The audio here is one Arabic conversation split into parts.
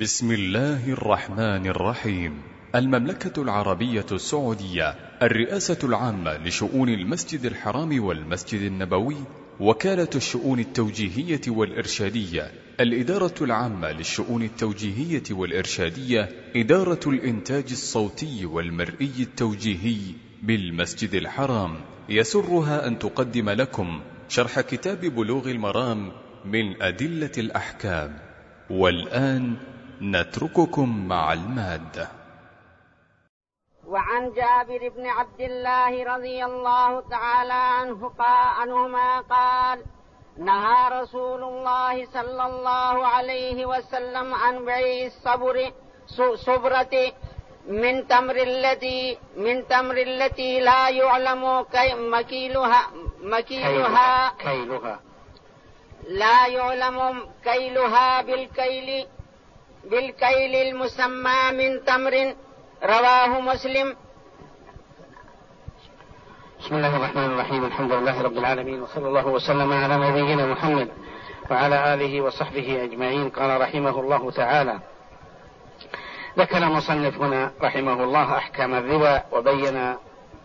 بسم الله الرحمن الرحيم. المملكة العربية السعودية، الرئاسة العامة لشؤون المسجد الحرام والمسجد النبوي، وكالة الشؤون التوجيهية والإرشادية، الإدارة العامة للشؤون التوجيهية والإرشادية، إدارة الإنتاج الصوتي والمرئي التوجيهي بالمسجد الحرام، يسرها أن تقدم لكم شرح كتاب بلوغ المرام من أدلة الأحكام. والآن نترككم مع المادة. وعن جابر بن عبد الله رضي الله تعالى عنهما قال: نهى رسول الله صلى الله عليه وسلم عن بيع الصبرة من تمر التي لا يعلم لا يعلم كيلها بالكيل المسمى من تمر. رواه مسلم. بسم الله الرحمن الرحيم. الحمد لله رب العالمين، وصلى الله وسلم على نبينا محمد وعلى آله وصحبه أجمعين. قال رحمه الله تعالى: ذكر المصنف هنا رحمه الله أحكام الربا، وبين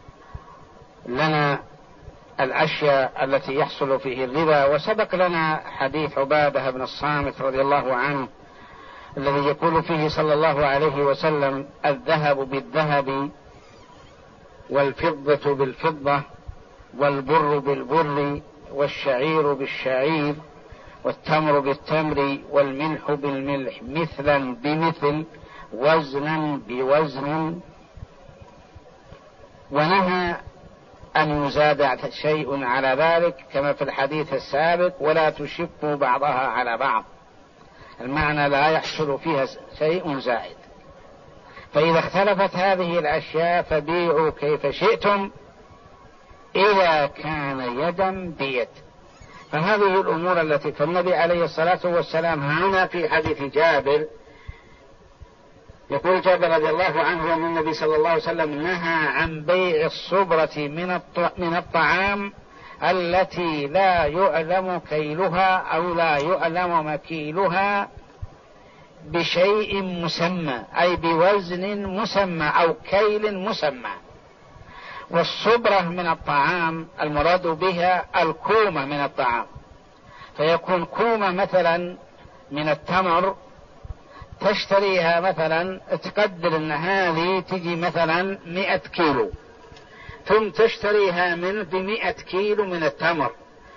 لنا الأشياء التي يحصل فيه الربا. وسبق لنا حديث عبادة بن الصامت رضي الله عنه الذي يقول فيه صلى الله عليه وسلم: الذهب بالذهب والفضة بالفضة والبر بالبر والشعير بالشعير والتمر بالتمر والملح بالملح مثلا بمثل وزنا بوزن. ونهى أن يزاد شيء على ذلك كما في الحديث السابق: ولا تشفوا بعضها على بعض، المعنى لا يحصل فيها شيء زائد. فإذا اختلفت هذه الأشياء فبيعوا كيف شئتم إذا كان يدا بيد. فهذه الأمور التي فالنبي عليه الصلاة والسلام هنا في حديث جابر يقول جابر رضي الله عنه أن النبي صلى الله عليه وسلم نهى عن بيع الصبرة من الطعام التي لا يعلم كيلها أو لا يعلم مكيلها بشيء مسمى، أي بوزن مسمى أو كيل مسمى. والصبرة من الطعام المراد بها الكومة من الطعام، فيكون كومة مثلا من التمر تشتريها مثلا، تقدر أن هذه تجي مثلا 100 كيلو، ثم تشتريها منه ب100 كيلو من التمر،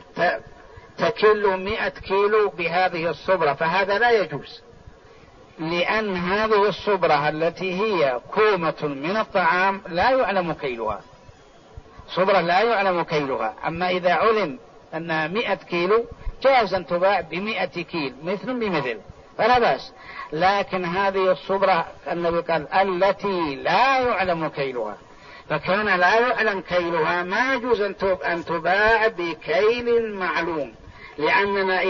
تكل 100 كيلو بهذه الصبرة، فهذا لا يجوز، لأن هذه الصبرة التي هي كومة من الطعام لا يعلم كيلها، صبرة لا يعلم كيلها. أما إذا علم أنها 100 كيلو جاز أن تباع ب100 كيلو مثل بمثل فلا بأس. لكن هذه الصبرة النبي قال التي لا يعلم كيلها، فكان لا يعلم كيلها ما يجوز أن تباع بكيل معلوم، لأننا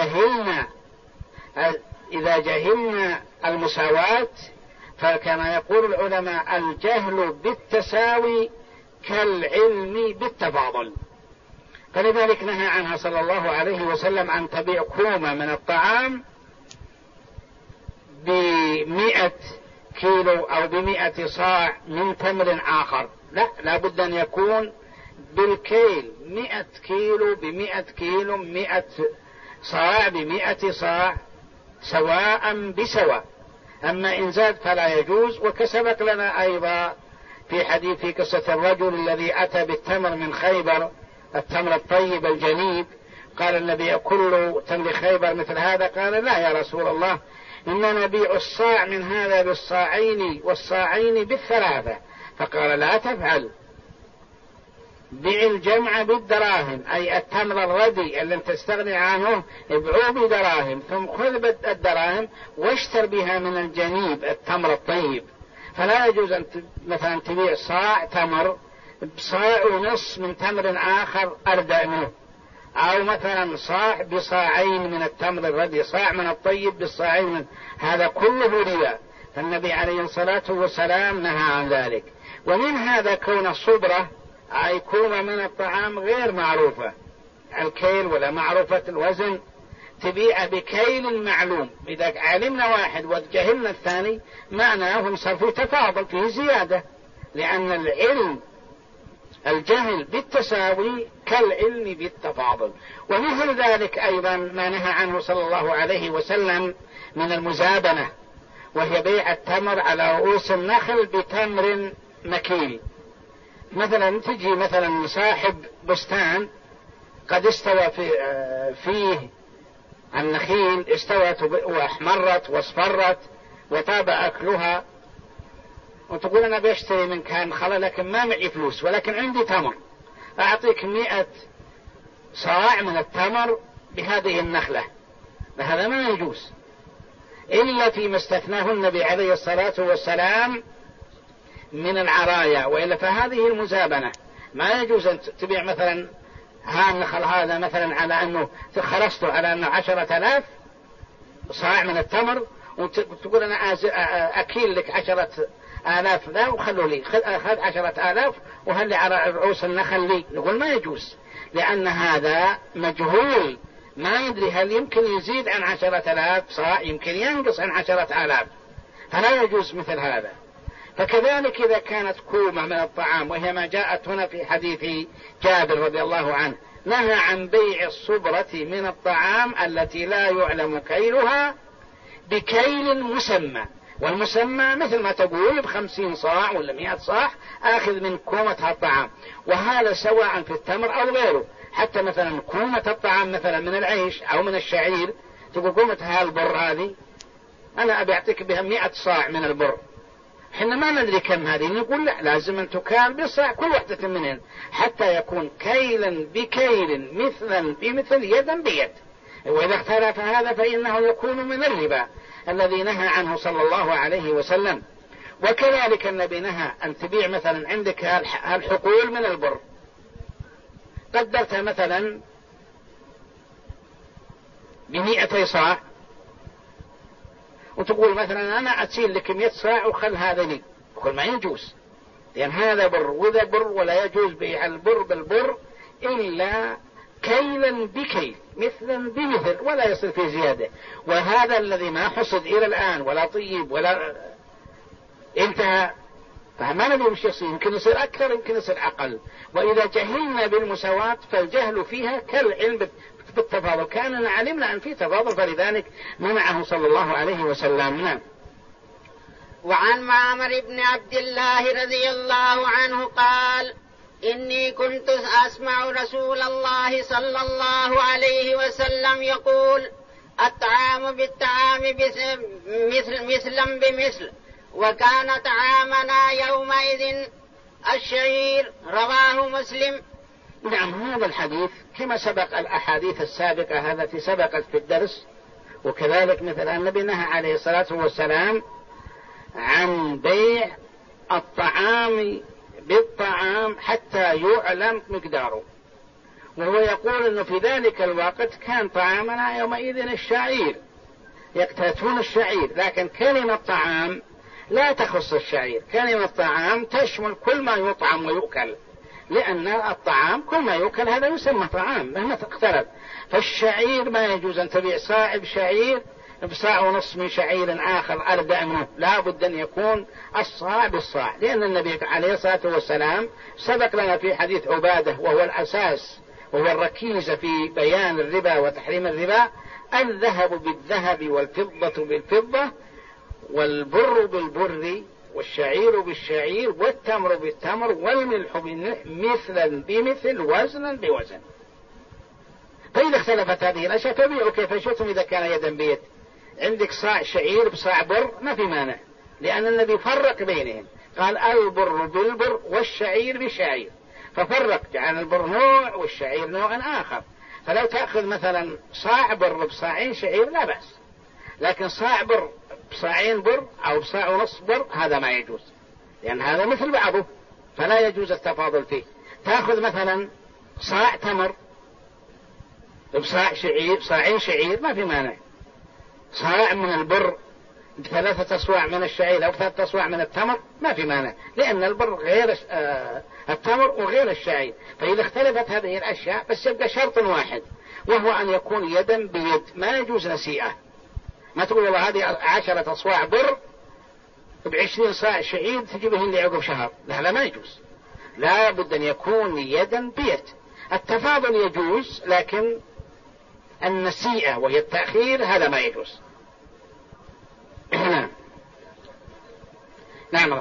إذا جهلنا المساواة فكما يقول العلماء: الجهل بالتساوي كالعلم بالتفاضل. فلذلك نهى عنها صلى الله عليه وسلم أن تبيع كومة من الطعام ب100 كيلو أو ب100 صاع من تمر آخر، لا بد أن يكون بالكيل، 100 كيلو ب100 كيلو، 100 صاع ب100 صاع، سواء بسواء. أما إن زاد فلا يجوز. وكسبق لنا أيضا في حديث قصة الرجل الذي أتى بالتمر من خيبر، التمر الطيب الجنيب، قال النبي: كل تمر خيبر مثل هذا؟ قال: لا يا رسول الله، إننا نبيع الصاع من هذا بالصاعين والصاعين بالثلاثة. فقال: لا تفعل، بيع الجمع بالدراهم، أي التمر الردي الذي تستغني عنه ابيعوه بدراهم، ثم خذ الدراهم واشتر بها من الجنيب التمر الطيب. فلا يجوز أن مثلا تبيع صاع تمر بصاع ونص من تمر آخر أردأ منه، أو مثلا صاع بصاعين من التمر الردي، صاع من الطيب بالصاعين من، هذا كله ربا. فالنبي عليه الصلاة والسلام نهى عن ذلك. ومن هذا كون الصبرة أي كومة من الطعام غير معروفة الكيل ولا معروفة الوزن، تبيع بكيل معلوم. إذا علمنا واحد وجهلنا الثاني معناه صار فيه تفاضل، فيه زيادة، لأن الجهل بالتساوي كالعلم بالتفاضل. ومثل ذلك أيضا ما نهى عنه صلى الله عليه وسلم من المزابنة، وهي بيع التمر على رؤوس النخل بتمر مكيل. مثلا تجي مثلا صاحب بستان قد استوى فيه النخيل، استوت واحمرت واصفرت وطاب أكلها، وتقول أنا بشتري من كان خلا لكن ما معي فلوس ولكن عندي تمر، أعطيك 100 صاع من التمر بهذه النخلة. هذا ما يجوز إلا فيما استثناه النبي عليه الصلاة والسلام من العرايا، وإلا فهذه المزابنة. ما يجوز أن تبيع مثلا النخل هذا مثلا على أنه خلصته على أنه 10,000 صاع من التمر، وتقول أنا أكيل لك 10,000 ذا وخلوا لي، خذ 10,000 وهل لي على رؤوس النخل لي. نقول ما يجوز، لأن هذا مجهول، ما يدري هل يمكن يزيد عن 10,000 صاع، يمكن ينقص عن 10,000، فلا يجوز مثل هذا. فكذلك إذا كانت كومة من الطعام، وهي ما جاءت هنا في حديث جابر رضي الله عنه، نهى عن بيع الصبرة من الطعام التي لا يعلم كيلها بكيل مسمى. والمسمى مثل ما تقول ب50 صاع ولا 100 صاع آخذ من كومة الطعام، وهذا سواء في التمر أو غيره. حتى مثلا كومة الطعام مثلا من العيش أو من الشعير، تقول كومة هالبر هذه أنا أبي أعطيك بها 100 صاع من البر، حنا ما ندري كم هذه، نقول لا، لازم أن تكال بصاع كل واحدة منهن حتى يكون كيلا بكيل مثلا بمثل يدا بيد. وإذا اختلف هذا فإنه يكون من الربا الذي نهى عنه صلى الله عليه وسلم. وكذلك النبي نهى أن تبيع مثلا عندك الحقول من البر، قدرتها مثلا ب200 صاع، وتقول مثلا أنا أتسيل لك 100 صاع وخل هذا لي، يقول ما يجوز، لأن هذا بر وذا بر، ولا يجوز بيع البر بالبر إلا كيلا بكيل مثلا بمثل، ولا يصير في زيادة. وهذا الذي ما حصد إلى الآن ولا طيب ولا انتهى، فما ندري وش يصير، يمكن يصير أكثر يمكن يصير أقل. وإذا جهلنا بالمساواة فالجهل فيها كالعلم بالتفاضل، كاننا علمنا أن في تفاضل، فلذلك منعه صلى الله عليه وسلم. نعم. وعن معمر بن عبد الله رضي الله عنه قال: إني كنت أسمع رسول الله صلى الله عليه وسلم يقول: الطعام بالطعام مثلا بمثل، وكان طعامنا يومئذ الشعير. رواه مسلم. نعم، هذا الحديث كما سبق الأحاديث السابقة التي سبقت في الدرس، وكذلك مثل النبي نهى عليه الصلاة والسلام عن بيع الطعام بالطعام حتى يعلم مقداره، وهو يقول أنه في ذلك الوقت كان طعامنا يومئذ الشعير، يقتاتون الشعير، لكن كلمة طعام لا تخص الشعير، كلمة طعام تشمل كل ما يطعم ويؤكل، لأن الطعام كل ما يؤكل هذا يسمى طعام مهما اختلف. فالشعير ما يجوز أن تبيع صاع شعير بصاع ونصف من شعير آخر أردأ منه، لا بد أن يكون الصاع بالصاع، لأن النبي عليه الصلاة والسلام سبق لنا في حديث عبادة، وهو الأساس وهو الركيزة في بيان الربا وتحريم الربا: الذهب بالذهب والفضة بالفضة والبر بالبر والشعير بالشعير والتمر بالتمر والملح بالملح مثلا بمثل وزنا بوزن. فإذا اختلفت هذه الأشياء فبيعوا كيف شئتم إذا كان يدا بيد. عندك صاع شعير بصاع بر ما في مانع، لأن النبي فرق بينهم، قال البر بالبر والشعير بالشعير، ففرق، جعل البر نوع والشعير نوع آخر. فلو تأخذ مثلا صاع بر بصاعين شعير لا بأس، لكن صاع بر بصاعين بر أو بصاع ونصف بر هذا ما يجوز، لأن هذا مثل بعضه فلا يجوز التفاضل فيه. تأخذ مثلا صاع تمر بصاع شعير، صاعين شعير ما في مانع. صاع من البر ب3 أصواع من الشعير أو 3 أصواع من التمر ما في مانع، لأن البر غير التمر وغير الشعير. فإذا اختلفت هذه الأشياء بس يبقى شرط واحد، وهو أن يكون يدا بيد. ما يجوز نسيئة. ما تقول والله هذه 10 أصواع بر ب20 صاع شعير تجيبهن لي عقب شهر، لا ما يجوز. لا بد أن يكون يدا بيد. التفاضل يجوز، لكن النسيئة وهي التأخير هذا ما يجوز. نعم.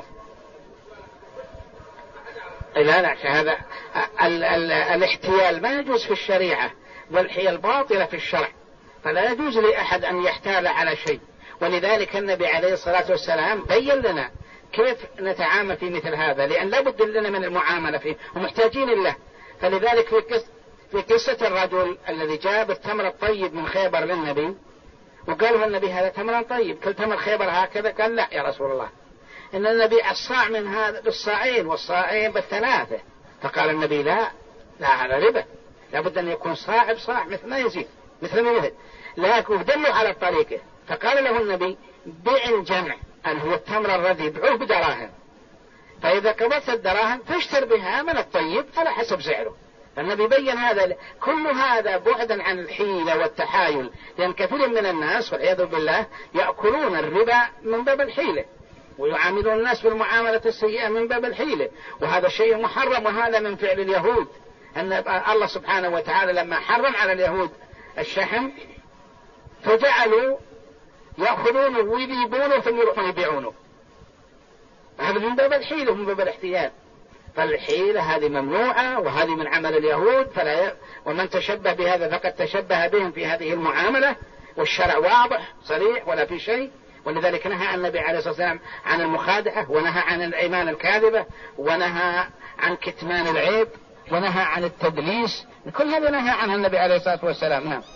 لا هذا الاحتيال ما يجوز في الشريعة، والحيل باطلة في الشرع، فلا يجوز لأحد أن يحتال على شيء. ولذلك النبي عليه الصلاة والسلام بين لنا كيف نتعامل في مثل هذا، لأن لا بد لنا من المعاملة فيه ومحتاجين له. فلذلك في قصة الرجل الذي جاب التمر الطيب من خيبر للنبي وقال له النبي هذا تمر طيب، كل تمر خيبر هكذا؟ قال لا يا رسول الله، إن النبي الصاع من هذا بالصاعين والصاعين بالثلاثة. فقال النبي لا هذا ربا، لابد أن يكون صاع بصاع مثل ما يزيد مثل ما يهد. لكن دلوا على الطريقة. فقال له النبي بيع الجمع، أن هو التمر الردي بعوه بدراهم، فإذا قبضت الدراهم فاشتر بها من الطيب على حسب سعره. النبي بين هذا. كل هذا بعدا عن الحيلة والتحايل، لأن كثير من الناس والعياذ بالله يأكلون الربا من باب الحيلة، ويعاملون الناس بالمعاملة السيئة من باب الحيلة، وهذا شيء محرم، وهذا من فعل اليهود. أن الله سبحانه وتعالى لما حرم على اليهود الشحم فجعلوا يأخذونه ويذيبونه ثم يروحون يبيعونه. هذا من باب الحيلة ومن باب الاحتيال. فالحيلة هذه ممنوعة، وهذه من عمل اليهود، ومن تشبه بهذا فقد تشبه بهم في هذه المعاملة، والشرع واضح صريح ولا في شيء. ولذلك نهى النبي عليه الصلاة والسلام عن المخادعة، ونهى عن الأيمان الكاذبة، ونهى عن كتمان العيب، ونهى عن التدليس. كل هذا نهى عنه النبي عليه الصلاة والسلام. نعم.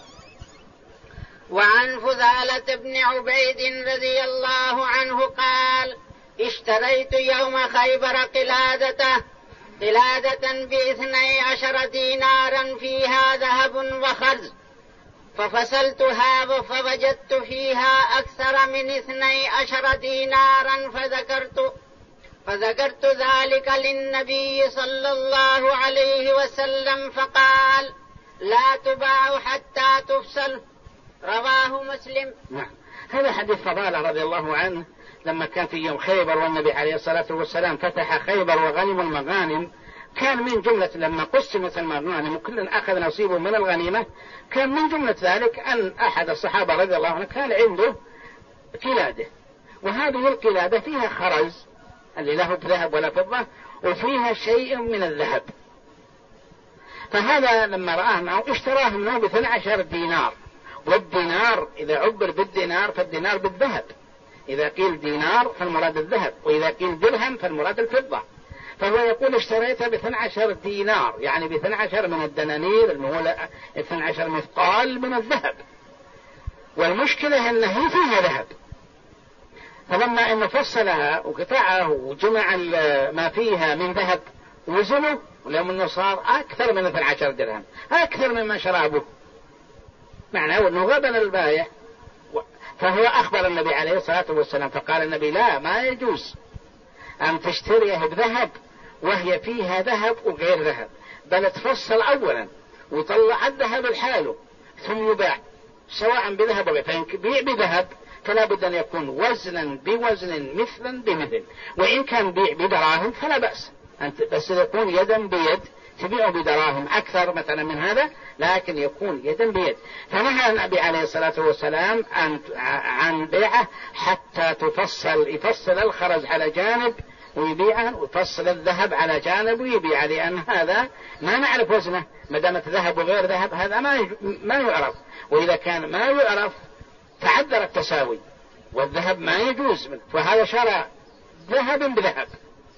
وعن فضالة بن عبيد رضي الله عنه قال اشتريت يوم خيبر قلادة ب12 دينارا فيها ذهب وخرز، ففصلتها فوجدت فيها أكثر من 12 دينارا فذكرت ذلك للنبي صلى الله عليه وسلم فقال لا تباع حتى تفصل. رواه مسلم. نعم. هذا حديث فضالة رضي الله عنه لما كان في يوم خيبر، والنبي عليه الصلاة والسلام فتح خيبر وغنم المغانم، كان من جملة لما قسمت المغانم وكل أخذ نصيبه من الغنيمة، كان من جملة ذلك أن أحد الصحابة رضي الله عنه كان عنده قلادة، وهذه القلادة فيها خرز اللي له ذهب ولا فضة، وفيها شيء من الذهب. فهذا لما رآه معه اشتراه منه ب12 دينار. والدينار إذا عبر بالدينار فالدينار بالذهب، إذا قيل دينار فالمراد الذهب، وإذا قيل درهم فالمراد الفضة. فهو يقول اشتريتها ب12 دينار، يعني ب12 من الدنانير المولى، 12 مثقال من الذهب. والمشكلة أنه فيها ذهب. فلما أنه فصلها وقطعه وجمع ما فيها من ذهب وزنه، ولما أنه صار أكثر من 12 درهم، أكثر مما شرابه، معناه أنه غبن البايع. فهو أخبر النبي عليه الصلاة والسلام، فقال النبي لا، ما يجوز أن تشتريها بذهب وهي فيها ذهب وغير ذهب، بل تفصل أولا وطلع الذهب الحاله ثم يباع سواء بذهب وغير. فإن بيع بذهب فلا بد أن يكون وزنا بوزن مثلا بمثل، وإن كان بيع بدراهم فلا بأس، بس يكون يدا بيد، تبيع بدراهم أكثر مثلا من هذا، لكن يكون يدا بيد. فنهى النبي عليه الصلاة والسلام عن بيعه حتى يفصل الخرز على جانب ويبيعه، ويفصل الذهب على جانب ويبيعه، لأن هذا ما نعرف وزنه، ما دامت ذهب وغير ذهب هذا ما يعرف، وإذا كان ما يعرف تعذر التساوي، والذهب ما يجوز منه، فهذا شرى ذهب بذهب.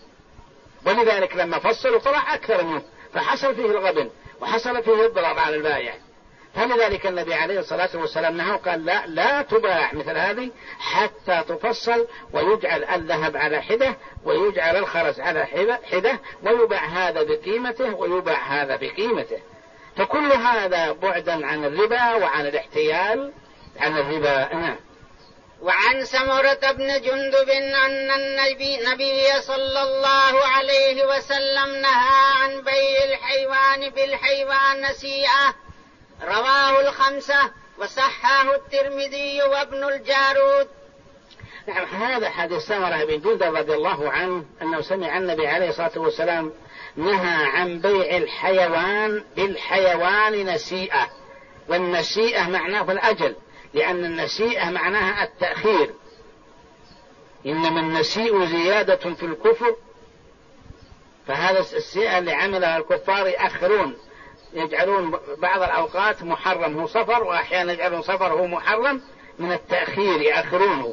ولذلك لما فصلوا طلع أكثر منه، فحصل فيه الغبن وحصل فيه الضرر على البائع. فلذلك النبي عليه الصلاة والسلام نهى وقال لا تباع مثل هذه حتى تفصل، ويجعل الذهب على حدة ويجعل الخرز على حدة، ويباع هذا بقيمته ويباع هذا بقيمته. فكل هذا بعدا عن الربا وعن الاحتيال عن الربا. وعن سمرة بن جندب أن النبي صلى الله عليه وسلم نهى عن بيع الحيوان بالحيوان نسيئة، رواه الخمسة وصححه الترمذي وابن الجارود. نعم، هذا حديث سمرة بن جندب رضي الله عنه أنه سمع النبي عليه الصلاة والسلام نهى عن بيع الحيوان بالحيوان نسيئة، والنسيئة معناه الأجل، لأن النسيئة معناها التأخير، إنما النسيء زيادة في الكفر، فهذا السيئة اللي عملها الكفار يأخرون، يجعلون بعض الأوقات محرم هو صفر، وأحيانا يجعلون صفر هو محرم من التأخير، يأخرونه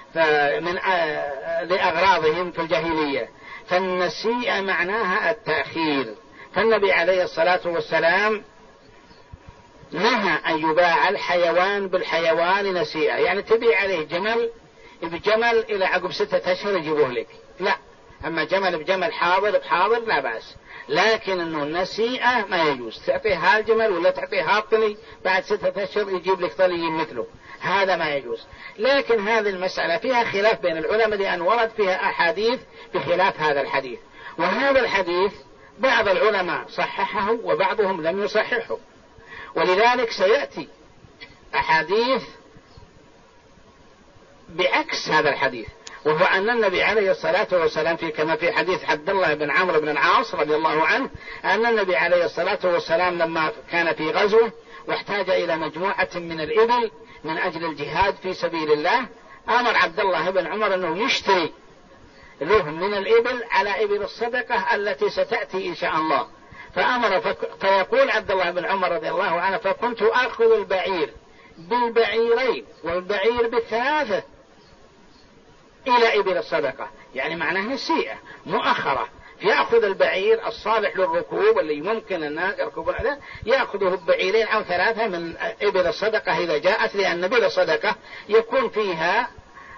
لأغراضهم في الجاهلية، فالنسيئة معناها التأخير. فالنبي عليه الصلاة والسلام نهى أن يباع الحيوان بالحيوان نسيئة، يعني تبيع عليه جمل بجمل إلى عقب 6 أشهر يجيبوه لك، لا، أما جمل بجمل حاضر بحاضر لا بأس، لكن أنه النسيئة ما يجوز، تعطيه هالجمل ولا تعطيه هالطلي بعد 6 أشهر يجيب لك طلي مثله، هذا ما يجوز. لكن هذه المسألة فيها خلاف بين العلماء، لأن ورد فيها أحاديث بخلاف هذا الحديث، وهذا الحديث بعض العلماء صححه وبعضهم لم يصححه، ولذلك سيأتي أحاديث بعكس هذا الحديث، وهو أن النبي عليه الصلاة والسلام كما في حديث عبد الله بن عمرو بن العاص رضي الله عنه أن النبي عليه الصلاة والسلام لما كان في غزوة واحتاج إلى مجموعة من الإبل من أجل الجهاد في سبيل الله، أمر عبد الله بن عمر أنه يشتري له من الإبل على إبل الصدقة التي ستأتي إن شاء الله، فأمر فيقول عبد الله بن عمر رضي الله عنه فكنت أخذ البعير بالبعيرين والبعير بالثلاثة إلى إبل الصدقة، يعني معناه نسيئة مؤخرة، يأخذ البعير الصالح للركوب اللي ممكن الناس يركبون عليه، يأخذه بعيرين أو 3 من إبل الصدقة إذا جاءت، لأن إبل الصدقة يكون فيها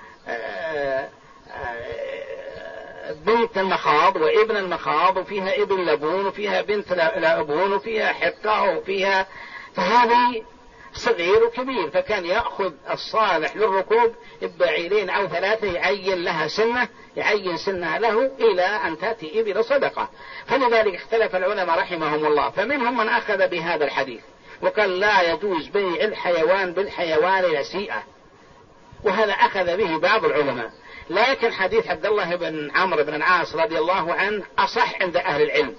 بنت المخاض وابن المخاض، وفيها ابن لبون، وفيها بنت لبون، وفيها حقة، وفيها، فهذه صغير وكبير، فكان يأخذ الصالح للركوب بعيرين أو 3 يعين لها سنة، يعين سنها له إلى أن تأتي إبل صدقة. فلذلك اختلف العلماء رحمهم الله، فمنهم من أخذ بهذا الحديث وقال لا يجوز بيع الحيوان بالحيوان نسيئة، وهذا أخذ به بعض العلماء، لكن حديث عبد الله بن عمرو بن العاص رضي الله عنه أصح عند أهل العلم،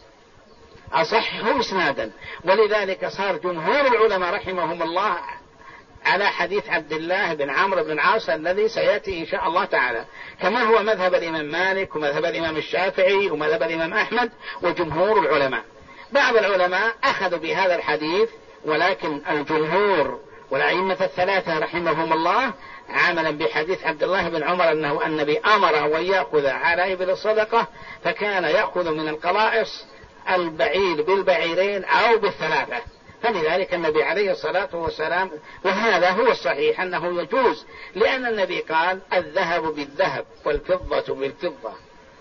أصحه إسنادا، ولذلك صار جمهور العلماء رحمهم الله على حديث عبد الله بن عمرو بن العاص الذي سيأتي إن شاء الله تعالى، كما هو مذهب الإمام مالك ومذهب الإمام الشافعي ومذهب الإمام أحمد وجمهور العلماء. بعض العلماء أخذوا بهذا الحديث، ولكن الجمهور والأئمة 3 رحمهم الله عملا بحديث عبد الله بن عمر أنه النبي أمره ويأخذ على إبل الصدقة، فكان يأخذ من القلائص البعير بالبعيرين أو بال3، فلذلك النبي عليه الصلاة والسلام، وهذا هو الصحيح أنه يجوز، لأن النبي قال الذهب بالذهب والفضة بالفضة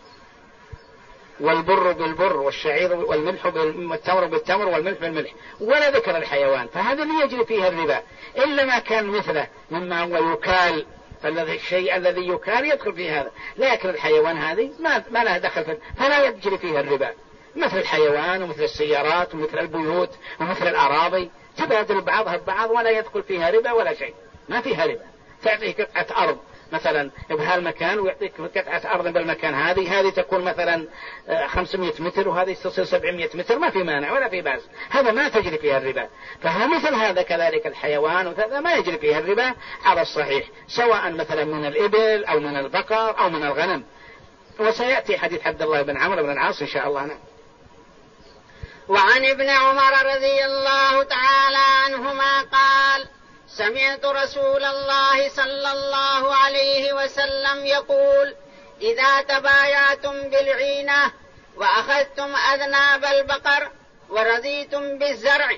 والبر بالبر والشعير والملح والتمر بالتمر والملح بالملح، ولا ذكر الحيوان، فهذا لا يجري فيها الربا إلا ما كان مثله مما هو يكال، فالذي الشيء الذي يكال يدخل في هذا، لكن الحيوان هذه ما لها دخل فيه، فلا يجري فيها الربا، مثل الحيوان ومثل السيارات ومثل البيوت ومثل الأراضي تبادل بعضها ببعض ولا يدخل فيها ربا ولا شيء، ما فيها ربا. تعطيه قطعة أرض مثلا بهالمكان ويعطيك قطعة أرض بالمكان، هذه تكون مثلا 500 متر وهذه تصير 700 متر، ما في مانع ولا في بأس، هذا ما تجري فيها الربا. فمثل هذا كذلك الحيوان وهذا ما يجري فيها الربا على الصحيح، سواء مثلا من الإبل أو من البقر أو من الغنم. وسيأتي حديث عبد الله بن عمرو بن العاص إن شاء الله. وعن ابن عمر رضي الله تعالى عنهما قال: سمعت رسول الله صلى الله عليه وسلم يقول: إذا تبايعتم بالعينة وأخذتم أذناب البقر ورضيتم بالزرع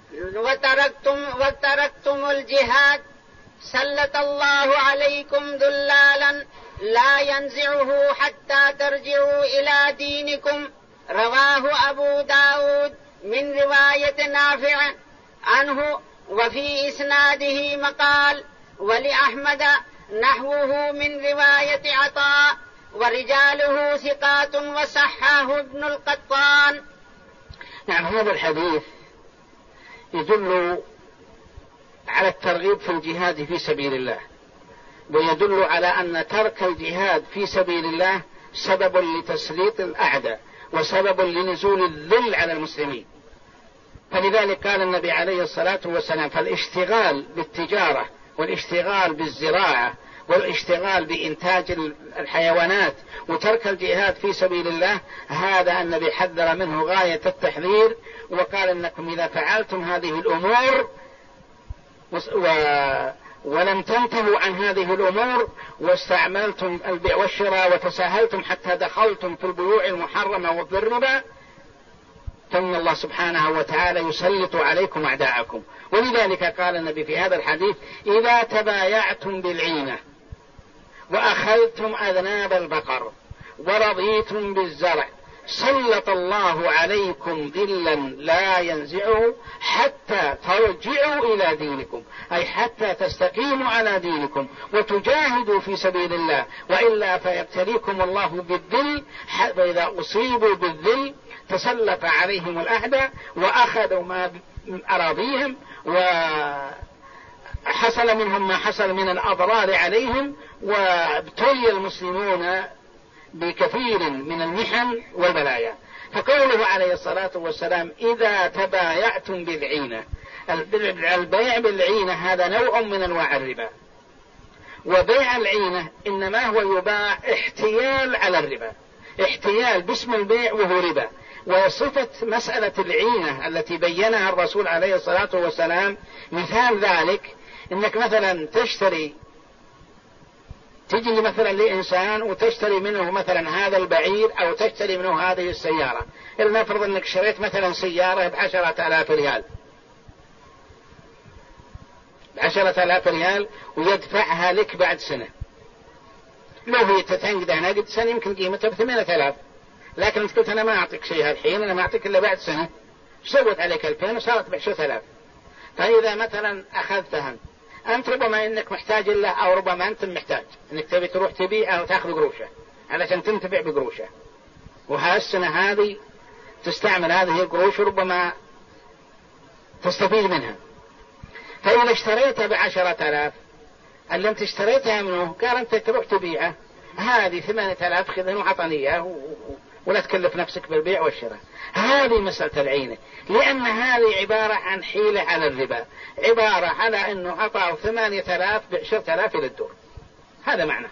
وتركتم الجهاد سلط الله عليكم ذلالا لا ينزعه حتى ترجعوا إلى دينكم. رواه أبو داود من رواية نافع عنه، وفي إسناده مقال، ولأحمد نحوه من رواية عطاء، ورجاله ثقات وصححه ابن القطان. نعم، هذا الحديث يدل على الترغيب في الجهاد في سبيل الله، ويدل على أن ترك الجهاد في سبيل الله سبب لتسليط الأعداء وسبب لنزول الذل على المسلمين. فلذلك قال النبي عليه الصلاة والسلام: فالاشتغال بالتجارة والاشتغال بالزراعة والاشتغال بإنتاج الحيوانات وترك الجهاد في سبيل الله، هذا النبي حذر منه غاية التحذير، وقال: إنكم إذا فعلتم هذه الأمور ولم تنتهوا عن هذه الأمور واستعملتم البيع والشراء وتساهلتم حتى دخلتم في البيوع المحرمة وفي الربا، فإن الله سبحانه وتعالى يسلط عليكم أعداءكم. ولذلك قال النبي في هذا الحديث: إذا تبايعتم بالعينة وأخذتم أذناب البقر ورضيتم بالزرع سلط الله عليكم ذلا لا ينزعه حتى ترجعوا إلى دينكم، أي حتى تستقيموا على دينكم وتجاهدوا في سبيل الله، وإلا فيبتليكم الله بالذل. وإذا أصيبوا بالذل تسلط عليهم الأعداء وأخذوا ما أراضيهم وحصل منهم ما حصل من الأضرار عليهم، وابتلي المسلمون بكثير من المحن والبلايا. فقوله عليه الصلاة والسلام: إذا تبايعتم بالعينة، البيع بالعينة هذا نوع من أنواع الربا، وبيع العينة إنما هو يباع احتيال على الربا، احتيال باسم البيع وهو ربا. وصفة مسألة العينة التي بينها الرسول عليه الصلاة والسلام مثال ذلك إنك مثلا تجي مثلا لإنسان وتشتري منه مثلا هذا البعير أو تشتري منه هذه السيارة. لنفرض أنك شريت مثلا سيارة ب10,000 ريال، ب10,000 ريال، ويدفعها لك بعد سنة. لو هي تتنقدها نقد سنة يمكن قيمتها ب8,000، لكن انت قلت أنا ما أعطيك شيء الحين، أنا ما أعطيك إلا بعد سنة، سوت عليك 2000 وصارت ب10,000. فإذا مثلا أخذتها أنت ربما إنك محتاج له، أو ربما أنت محتاج إنك تبي تروح تبيع أو تأخذ قروشة علشان تنتفع بقروشة، وهالسنة هذه تستعمل هذه القروش وربما تستفيد منها. فإذا اشتريتها ب10,000 اللي أنت اشتريتها منه قال أنت تروح تبيعه، هذه 8,000 خذها وعطني إياه ولا تكلف نفسك بالبيع والشراء. هذه مسألة العينة، لأن هذه عبارة عن حيلة على الربا، عبارة على أنه أعطاه 8,000 ب10,000 إلى الدور. هذا معنى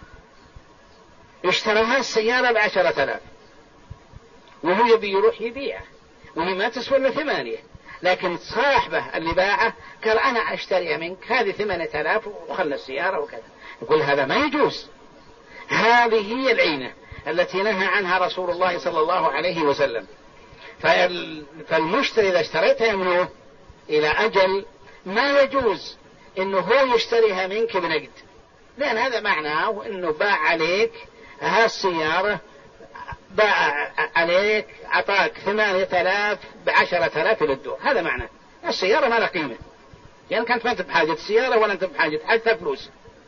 اشتراها السيارة ب10,000 وهو يبي يروح يبيعه وهي ما تسوى إلا 8، لكن صاحبه اللي باعه قال أنا أشتريها منك هذه 8,000 وخلنا السيارة وكذا. يقول هذا ما يجوز. هذه هي العينة التي نهى عنها رسول الله صلى الله عليه وسلم. فالمشتري إذا اشتريتها منه إلى أجل ما يجوز إنه هو يشتريها منك بنقد، لأن هذا معناه إنه باع عليك هالسيارة، باع عليك أعطاك 8,000 ب10,000 للدور. هذا معناه السيارة ما لها قيمة، يعني كانت ما أنت بحاجة السيارة ولا أنت بحاجة حتى فلوس.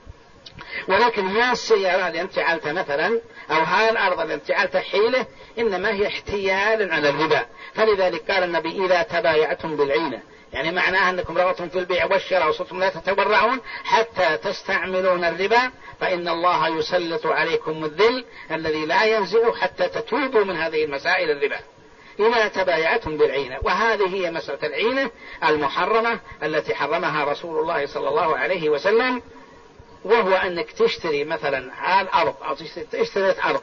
ولكن ها السيارة اللي أنت جعلتها مثلا أو ها الأرض اللي أنت جعلتها حيلة إنما هي احتيال على الربا. فلذلك قال النبي: إذا تبايعتم بالعينة، يعني معناها أنكم رغبتم في البيع والشراء وصرتم لا تتبرعون حتى تستعملون الربا، فإن الله يسلط عليكم الذل الذي لا ينزع حتى تتوبوا من هذه المسائل الربا. إذا تبايعتم بالعينة، وهذه هي مسألة العينة المحرمة التي حرمها رسول الله صلى الله عليه وسلم، وهو أنك تشتري مثلا الأرض أو تشتري أرض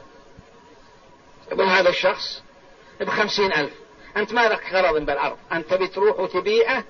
يقول هذا الشخص ب50,000، أنت ما لك غرض بالأرض، أنت بتروح وتبيعه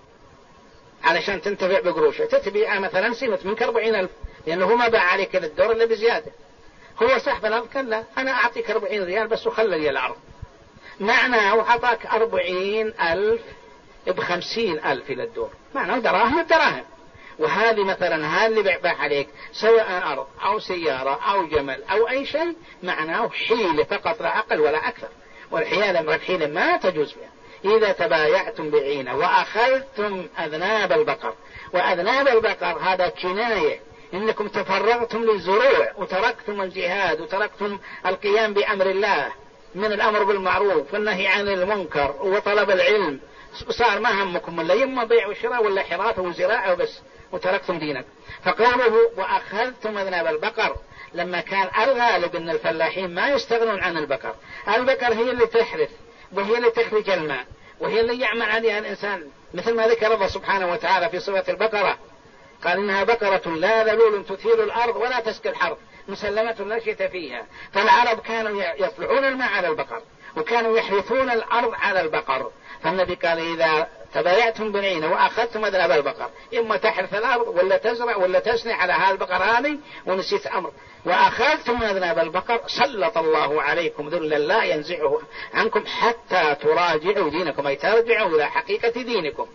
علشان تنتفع بقروشه، تبيعه مثلا سمة منك 40,000، لأنه ما باع عليك للدور إلا بزيادة. هو صاحب الأرض قال لا أنا أعطيك 40 ريال بس وخلى لي الأرض، معناه أعطاك 40,000 ب50,000 إلى الدور، معناه دراهم الدراهم. وهذه مثلا هذا اللي باع عليك سواء أرض أو سيارة أو جمل أو أي شيء، معناه حيلة فقط لا أقل ولا أكثر، والحيلة ما تجوز بها. إذا تبايعتم بعينة وأخذتم أذناب البقر، وأذناب البقر هذا كناية إنكم تفرغتم للزروع وتركتم الجهاد وتركتم القيام بأمر الله من الأمر بالمعروف والنهي عن المنكر وطلب العلم، صار ما همكم ولا يما بيع وشراء ولا حراثة وزراعة وبس وتركتم دينك. فقوله وأخذتم أذناب البقر لما كان الغالب أن الفلاحين ما يستغنون عن البقر. البقر هي اللي تحرث وهي اللي تخرج الماء وهي اللي يعمل عليها الإنسان، مثل ما ذكر الله سبحانه وتعالى في سورة البقرة قال إنها بقرة لا ذلول تثير الأرض ولا تسقي الحرث مسلمة لا شيء فيها. فالعرب كانوا يطلعون الماء على البقر وكانوا يحرثون الأرض على البقر. فالنبي قال إذا تبايعتم بالعينة وأخذتم أذناب البقر إما تحرث الأرض ولا تزرع ولا تسني على هالبقر هذه ونسيت أمر، وأخذتم أذناب البقر سلط الله عليكم ذلا لا ينزعه عنكم حتى تراجعوا دينكم، أي ترجعوا إلى حقيقة دينكم.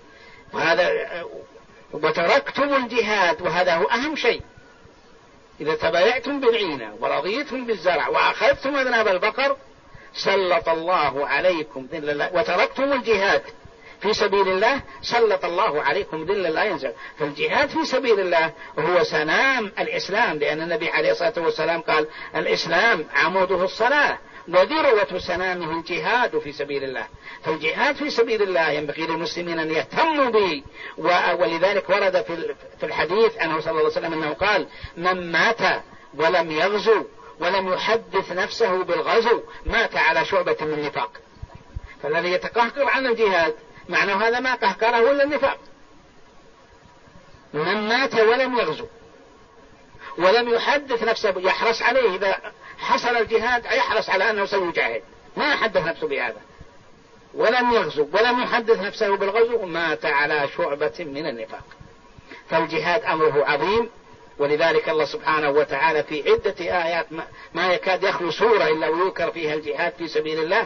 وتركتم الجهاد، وهذا هو أهم شيء. إذا تبايعتم بالعينة ورضيتم بالزرع وأخذتم أذناب البقر سلط الله عليكم ذلا، وتركتم الجهاد في سبيل الله سلط الله عليكم ذلا لا ينزع. فالجهاد في سبيل الله هو سنام الإسلام، لأن النبي عليه الصلاة والسلام قال الإسلام عموده الصلاة وذروة سنامه الجهاد في سبيل الله. فالجهاد في سبيل الله ينبغي للمسلمين أن يهتموا به. ولذلك ورد في الحديث عنه صلى الله عليه وسلم أنه قال من مات ولم يغزو ولم يحدث نفسه بالغزو مات على شعبة من النفاق. فالذي يتقهقر عن الجهاد معناه هذا ما قهقره إلا النفاق. من مات ولم يغزو ولم يحدث نفسه، يحرص عليه إذا حصل الجهاد يحرص على أنه سيجاهد، ما حدث نفسه بهذا. ولم يغزو ولم يحدث نفسه بالغزو مات على شعبة من النفاق. فالجهاد أمره عظيم، ولذلك الله سبحانه وتعالى في عدة آيات ما يكاد يخلو سورة إلا ويذكر فيها الجهاد في سبيل الله.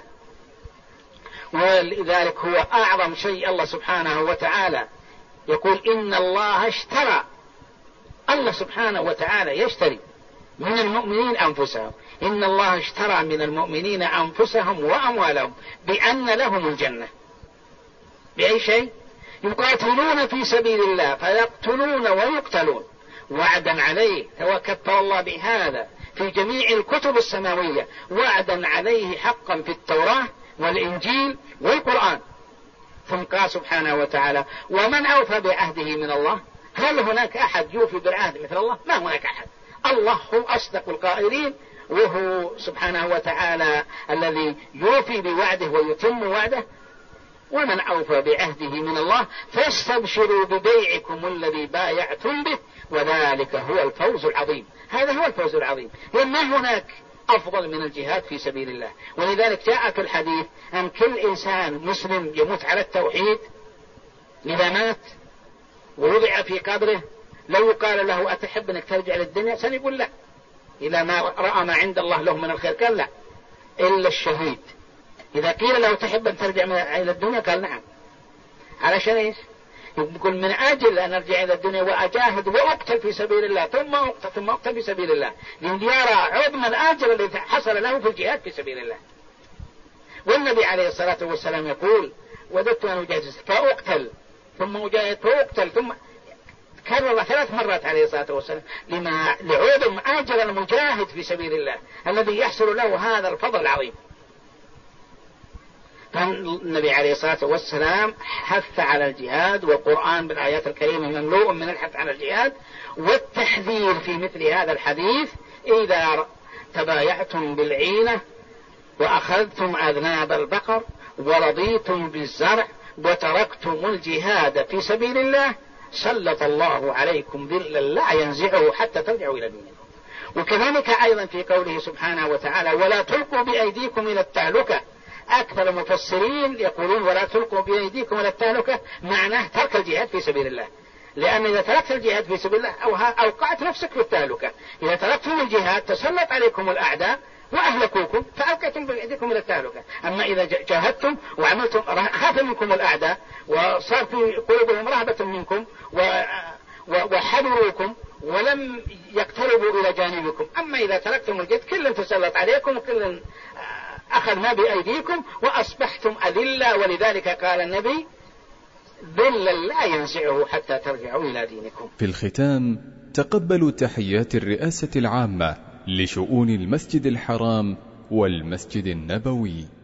ولذلك هو أعظم شيء. الله سبحانه وتعالى يقول إن الله اشترى، الله سبحانه وتعالى يشتري من المؤمنين أنفسهم، إن الله اشترى من المؤمنين أنفسهم وأموالهم بأن لهم الجنة. بأي شيء؟ يقاتلون في سبيل الله فيقتلون ويقتلون وعدا عليه، وكفر الله بهذا في جميع الكتب السماوية، وعدا عليه حقا في التوراة والإنجيل والقرآن. ثم قال سبحانه وتعالى ومن أوفى بعهده من الله؟ هل هناك أحد يوفي بالعهد مثل الله؟ ما هناك أحد. الله هو أصدق القائلين، وهو سبحانه وتعالى الذي يوفي بوعده ويتم وعده. ومن أوفى بعهده من الله فاستبشروا ببيعكم الذي بايعتم به وذلك هو الفوز العظيم. هذا هو الفوز العظيم، لما هناك أفضل من الجهاد في سبيل الله. ولذلك جاء في الحديث أن كل إنسان مسلم يموت على التوحيد إذا مات ووضع في قبره لو قال له أتحب أنك ترجع للدنيا سنقول لا، إذا ما رأى ما عند الله له من الخير قال لا، إلا الشهيد إذا قيل له تحب أن ترجع إلى الدنيا قال نعم. علشان إيش؟ يقول من أجل أن أرجع إلى الدنيا وأجاهد وأقتل في سبيل الله ثم أقتل في سبيل الله، لأن يرى عظم الأجر الذي حصل له في الجهاد في سبيل الله. والنبي عليه الصلاة والسلام يقول وددت أن أجاهد فأقتل ثم أجاهد فأقتل، ثم كرر 3 مرات عليه الصلاة والسلام لعظم أجر المجاهد في سبيل الله الذي يحصل له هذا الفضل العظيم. فالنبي عليه الصلاة والسلام حث على الجهاد، والقرآن بالآيات الكريمة مملوء من الحث على الجهاد والتحذير في مثل هذا الحديث. إذا تبايعتم بالعينة وأخذتم أذناب البقر ورضيتم بالزرع وتركتم الجهاد في سبيل الله سلط الله عليكم ذلا لا ينزعه حتى ترجعوا إلى دينكم. وكذلك أيضا في قوله سبحانه وتعالى ولا تلقوا بأيديكم إلى التهلكة. أكثر المفسرين يقولون ولا تلقوا بأيديكم إلى التهلكة معناه ترك الجهاد في سبيل الله، لأن إذا تركت الجهاد في سبيل الله أوقعت نفسك في التهلكة. إذا تركتم الجهاد تسلط عليكم الأعداء وأهلكوكم فألقيتم بأيديكم إلى التهلكة. أما إذا جاهدتم وعملتم خاف منكم الأعداء وصار في قلوبهم رهبة منكم وحذروكم ولم يقتربوا إلى جانبكم. أما إذا تركتم الجهاد كل تسلط عليكم وكل أخذ ما بأيديكم وأصبحتم أذلة. ولذلك قال النبي ذلا لا ينزعه حتى ترجعوا إلى دينكم. في الختام تقبلوا تحيات الرئاسة العامة لشؤون المسجد الحرام والمسجد النبوي.